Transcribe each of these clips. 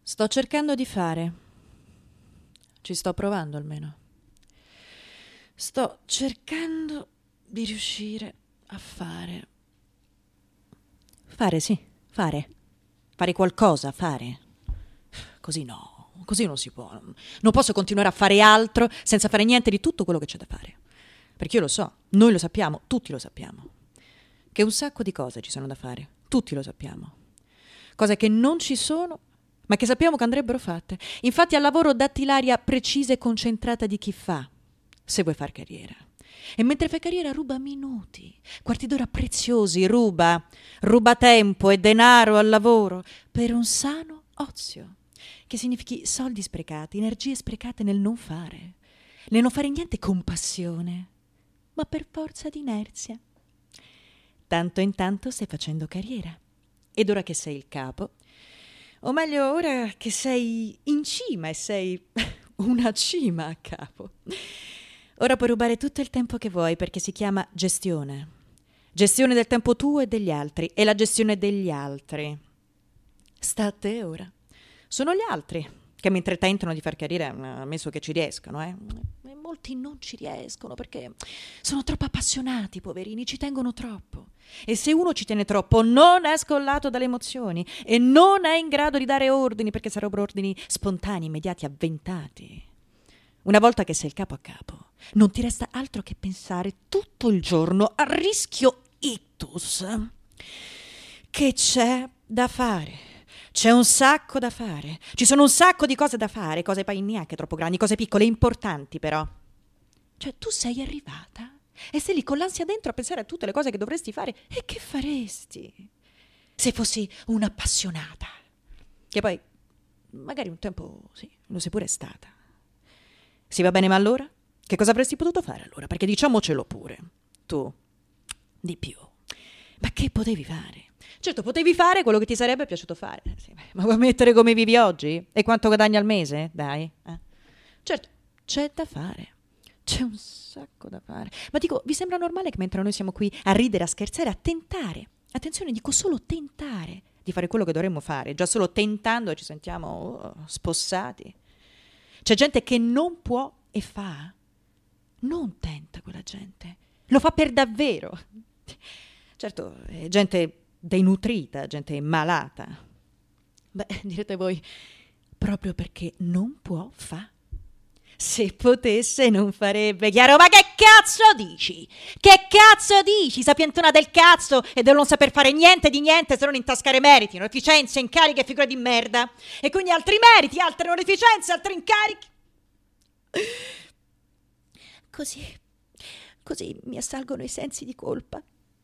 Sto cercando di fare. Ci sto provando almeno. Sto cercando di riuscire a fare. Fare, sì, fare. Fare qualcosa, fare. Così no, così non si può. Non posso continuare a fare altro senza fare niente di tutto quello che c'è da fare. Perché io lo so, noi lo sappiamo, tutti lo sappiamo. Che un sacco di cose ci sono da fare, tutti lo sappiamo. Cose che non ci sono, ma che sappiamo che andrebbero fatte. Infatti al lavoro datti l'aria precisa e concentrata di chi fa, se vuoi far carriera. E mentre fai carriera ruba minuti, quarti d'ora preziosi, ruba tempo e denaro al lavoro per un sano ozio, che significhi soldi sprecati, energie sprecate nel non fare niente con passione, ma per forza di inerzia. Tanto in tanto stai facendo carriera. Ed ora che sei il capo, o meglio, ora che sei in cima e sei una cima a capo, ora puoi rubare tutto il tempo che vuoi perché si chiama gestione. Gestione del tempo tuo e degli altri. E la gestione degli altri sta a te ora. Sono gli altri che mentre tentano di far carriera, ammesso che ci riescano, e molti non ci riescono perché sono troppo appassionati, poverini, ci tengono troppo. E se uno ci tiene troppo non è scollato dalle emozioni e non è in grado di dare ordini, perché sarebbero ordini spontanei, immediati, avventati. Una volta che sei il capo a capo, non ti resta altro che pensare tutto il giorno a rischio ictus che c'è da fare. C'è un sacco da fare. Ci sono un sacco di cose da fare, cose poi neanche troppo grandi, cose piccole, importanti però. Cioè tu sei arrivata e sei lì con l'ansia dentro a pensare a tutte le cose che dovresti fare. E che faresti se fossi un'appassionata? Che poi magari un tempo sì, lo sei pure stata. Si va bene, ma allora? Che cosa avresti potuto fare allora? Perché diciamocelo pure. Tu, di più. Ma che potevi fare? Certo, potevi fare quello che ti sarebbe piaciuto fare. Sì, ma vuoi mettere come vivi oggi? E quanto guadagni al mese? Dai. Certo, c'è da fare. C'è un sacco da fare. Ma dico, vi sembra normale che mentre noi siamo qui a ridere, a scherzare, a tentare, attenzione, dico solo tentare di fare quello che dovremmo fare, già solo tentando ci sentiamo spossati? C'è gente che non può e fa. Non tenta quella gente. Lo fa per davvero. Certo, è gente denutrita, gente malata. Beh, direte voi, proprio perché non può fa. Se potesse non farebbe, chiaro? Ma che cazzo dici? Che cazzo dici? Sapientona del cazzo e del non saper fare niente di niente se non intascare meriti, onorificenze, incarichi e figure di merda. E quindi altri meriti, altre onorificenze, altri incarichi. Così mi assalgono i sensi di colpa.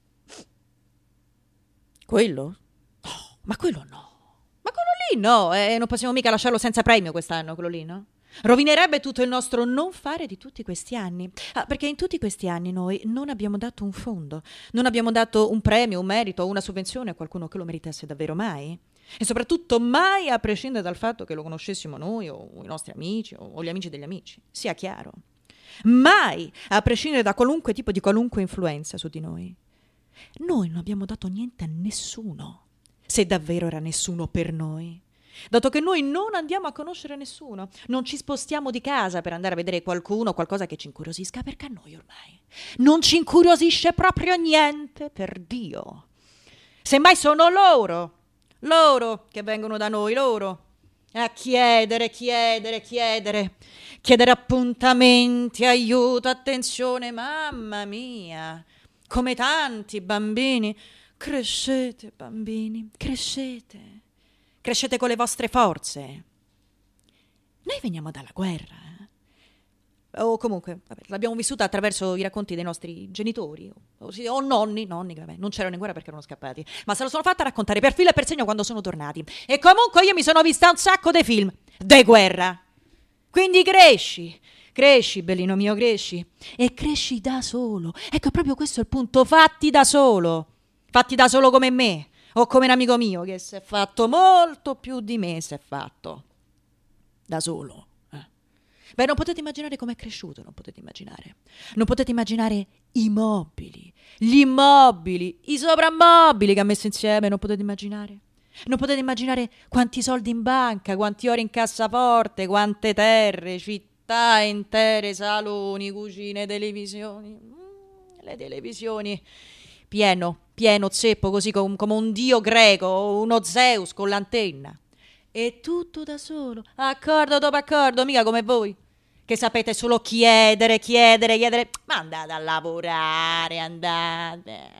Quello? No, ma quello no. Ma quello lì no, non possiamo mica lasciarlo senza premio quest'anno, quello lì, no? Rovinerebbe tutto il nostro non fare di tutti questi anni. Perché in tutti questi anni noi non abbiamo dato un fondo, non abbiamo dato un premio, un merito o una sovvenzione a qualcuno che lo meritasse davvero mai. E soprattutto mai a prescindere dal fatto che lo conoscessimo noi o i nostri amici o gli amici degli amici. Sia chiaro. Mai a prescindere da qualunque tipo di qualunque influenza su di noi. Noi non abbiamo dato niente a nessuno, se davvero era nessuno per noi. Dato che noi non andiamo a conoscere nessuno, non ci spostiamo di casa per andare a vedere qualcuno o qualcosa che ci incuriosisca, perché a noi ormai non ci incuriosisce proprio niente, per Dio. Semmai sono loro che vengono da noi, loro, a chiedere appuntamenti, aiuto, attenzione, mamma mia. Come tanti bambini. Crescete, bambini, crescete. Crescete con le vostre forze. Noi veniamo dalla guerra. O comunque, vabbè, l'abbiamo vissuta attraverso i racconti dei nostri genitori. O nonni, vabbè, non c'erano in guerra perché erano scappati. Ma se lo sono fatta raccontare per filo e per segno quando sono tornati. E comunque io mi sono vista un sacco dei film de guerra. Quindi cresci, bellino mio, cresci. E cresci da solo. Ecco, proprio questo è il punto. Fatti da solo come me. O come un amico mio che si è fatto molto più di me, si è fatto da solo. Beh, non potete immaginare com'è cresciuto, non potete immaginare i mobili, gli immobili, i soprammobili che ha messo insieme, non potete immaginare. Non potete immaginare quanti soldi in banca, quanti ori in cassaforte, quante terre, città intere, saloni, cucine, televisioni. Le televisioni, pieno zeppo, così come un dio greco, uno Zeus con l'antenna. E tutto da solo, accordo dopo accordo, mica come voi, che sapete solo chiedere. Ma andate a lavorare, andate.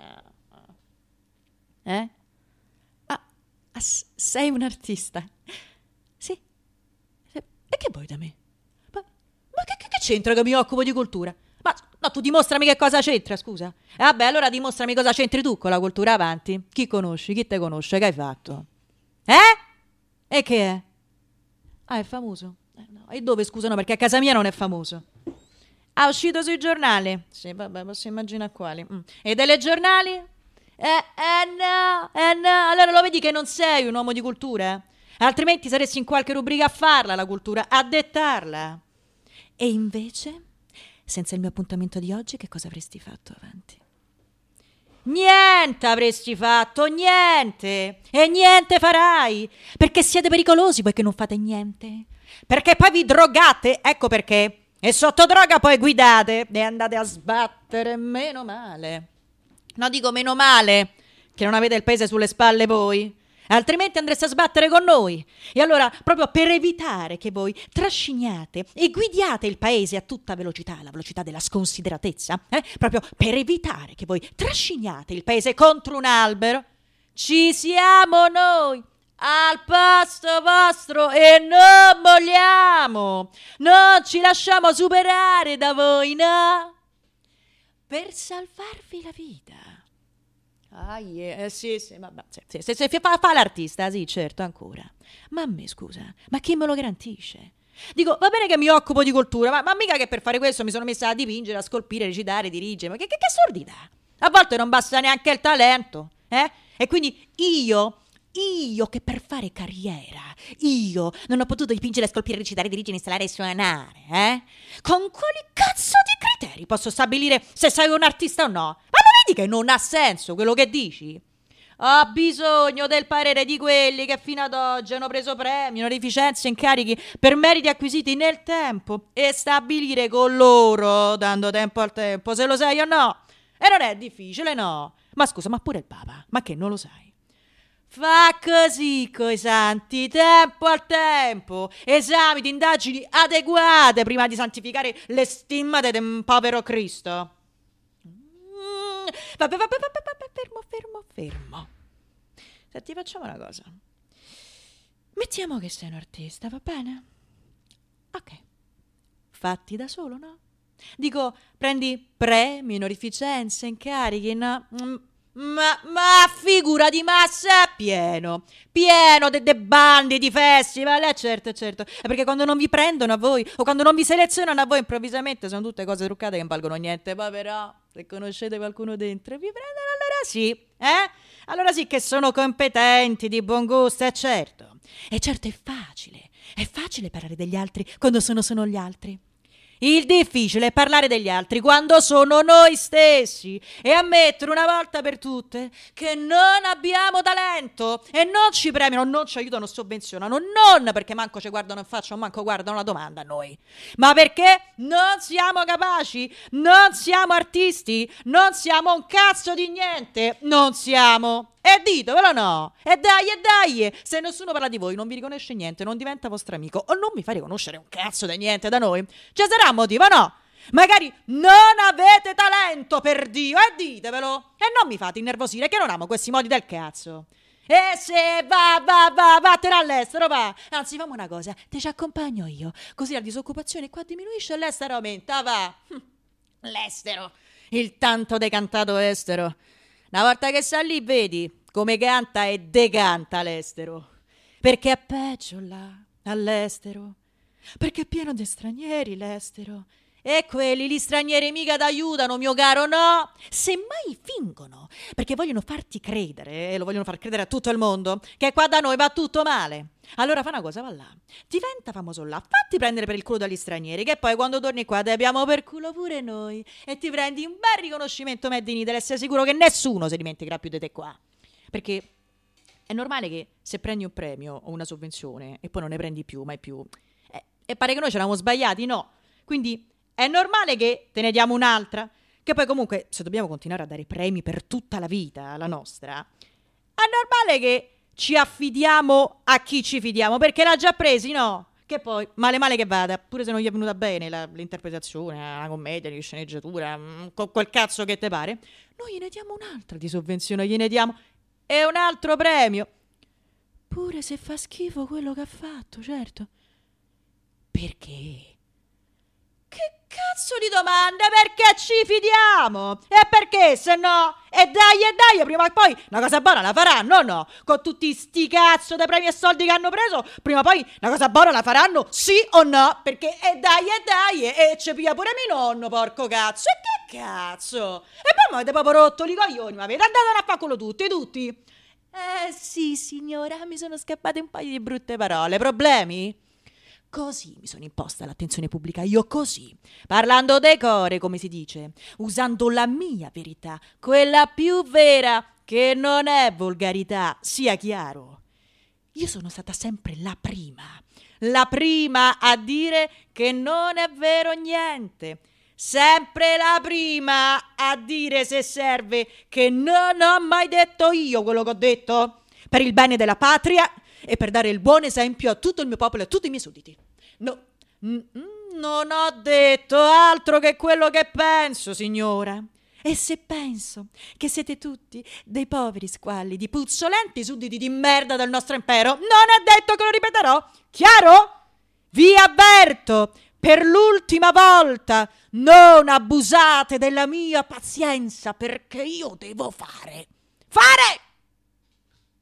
Sei un artista? Sì. E che vuoi da me? Ma che c'entra che mi occupo di cultura? Ma no, tu dimostrami che cosa c'entra, scusa. Vabbè, allora dimostrami cosa c'entri tu con la cultura, avanti. Chi conosci? Chi te conosce? Che hai fatto? E che è? Ah, è famoso? No. E dove, scusa, no, perché a casa mia non è famoso. Ah, è uscito sui giornali? Sì, vabbè, posso immaginare quali. E delle giornali? No. Allora lo vedi che non sei un uomo di cultura? Altrimenti saresti in qualche rubrica a farla, la cultura, a dettarla. E invece, senza il mio appuntamento di oggi, che cosa avresti fatto avanti? Niente avresti fatto, niente. E niente farai. Perché siete pericolosi voi che non fate niente. Perché poi vi drogate, ecco perché. E sotto droga poi guidate e andate a sbattere, meno male. No, dico meno male che non avete il paese sulle spalle voi, altrimenti andreste a sbattere con noi. E allora, proprio per evitare che voi trasciniate e guidiate il paese a tutta velocità, la velocità della sconsideratezza, proprio per evitare che voi trasciniate il paese contro un albero, ci siamo noi al posto vostro e non molliamo, non ci lasciamo superare da voi, no? Per salvarvi la vita. Sì, vabbè, sì, fa l'artista, sì, certo, ancora. Ma a me, scusa, ma chi me lo garantisce? Dico, va bene che mi occupo di cultura, ma mica che per fare questo mi sono messa a dipingere, a scolpire, recitare, dirigere. Ma che assurdità! A volte non basta neanche il talento, E quindi io che per fare carriera, io non ho potuto dipingere, scolpire, recitare, dirigere, installare e suonare, Con quali cazzo di criteri posso stabilire se sei un artista o no? Ma non vedi che non ha senso quello che dici? Ho bisogno del parere di quelli che fino ad oggi hanno preso premi, onorificenze, incarichi per meriti acquisiti nel tempo e stabilire con loro, dando tempo al tempo, se lo sei o no. E non è difficile, no? Ma scusa, ma pure il Papa, ma che non lo sai? Fa così coi santi, tempo al tempo, esami di indagini adeguate prima di santificare le stimmate d'un povero Cristo. Vabbè, fermo. Senti, facciamo una cosa. Mettiamo che sei un artista, va bene? Ok. Fatti da solo, no? Dico, prendi premi, onorificenze, incarichi, no? Ma figurati, massa pieno de bandi, di festival, certo, perché quando non vi prendono a voi o quando non vi selezionano a voi improvvisamente sono tutte cose truccate che non valgono niente, poi però se conoscete qualcuno dentro vi prendono, allora sì che sono competenti, di buon gusto, certo, è facile parlare degli altri quando sono gli altri. Il difficile è parlare degli altri quando sono noi stessi e ammettere una volta per tutte che non abbiamo talento e non ci premiano, non ci aiutano, sovvenzionano, non perché manco ci guardano in faccia o manco guardano la domanda a noi, ma perché non siamo capaci, non siamo artisti, non siamo un cazzo di niente, non siamo. E ditevelo, no? E dai, se nessuno parla di voi, non vi riconosce niente, non diventa vostro amico o non mi fa riconoscere un cazzo di niente da noi, ci sarà motivo, no? Magari non avete talento, per Dio, e ditevelo. E non mi fate innervosire, che non amo questi modi del cazzo. E se vattene all'estero, va. Anzi, famo una cosa, te ci accompagno io, così la disoccupazione qua diminuisce e l'estero aumenta, va. L'estero, il tanto decantato estero. Una volta che sta lì, vedi come canta e decanta l'estero. Perché è peggio là, all'estero. Perché è pieno di stranieri l'estero. E quelli, gli stranieri mica t'aiutano, mio caro, no? Semmai fingono, perché vogliono farti credere, e lo vogliono far credere a tutto il mondo, che qua da noi va tutto male. Allora fa una cosa, va là, diventa famoso là, fatti prendere per il culo dagli stranieri, che poi quando torni qua ti abbiamo per culo pure noi, e ti prendi un bel riconoscimento made in Italy e sei sicuro che nessuno si dimenticherà più di te qua. Perché È normale che se prendi un premio o una sovvenzione e poi non ne prendi più, mai più, e pare che noi ci eravamo sbagliati, no. Quindi è normale che te ne diamo un'altra, che poi comunque se dobbiamo continuare a dare premi per tutta la vita, la nostra, è normale che ci affidiamo a chi ci fidiamo, perché l'ha già presi, no? Che poi, male che vada, pure se non gli è venuta bene l'interpretazione, la commedia, la sceneggiatura, con quel cazzo che te pare, noi gliene diamo un'altra di sovvenzione, gliene diamo e un altro premio. Pure se fa schifo quello che ha fatto, certo. Perché? Che cazzo di domande? Perché ci fidiamo? E perché se no? E dai, prima o poi una cosa buona la faranno o no? Con tutti sti cazzo dei premi e soldi che hanno preso, prima o poi una cosa buona la faranno, sì o no? Perché dai, e ci piglia pure mio nonno, porco cazzo. E che cazzo? E poi mi avete proprio rotto i coglioni, ma avete andato a fanculo tutti? Sì, signora, mi sono scappate un paio di brutte parole. Problemi? Così mi sono imposta l'attenzione pubblica, io così, parlando decore, come si dice, usando la mia verità, quella più vera, che non è volgarità, sia chiaro. Io sono stata sempre la prima a dire che non è vero niente, sempre la prima a dire, se serve, che non ho mai detto io quello che ho detto, per il bene della patria e per dare il buon esempio a tutto il mio popolo e a tutti i miei sudditi. No, non ho detto altro che quello che penso, signora. E se penso che siete tutti dei poveri squallidi, puzzolenti sudditi di merda del nostro impero, non è detto che lo ripeterò. Chiaro? Vi avverto, per l'ultima volta, non abusate della mia pazienza, perché io devo fare!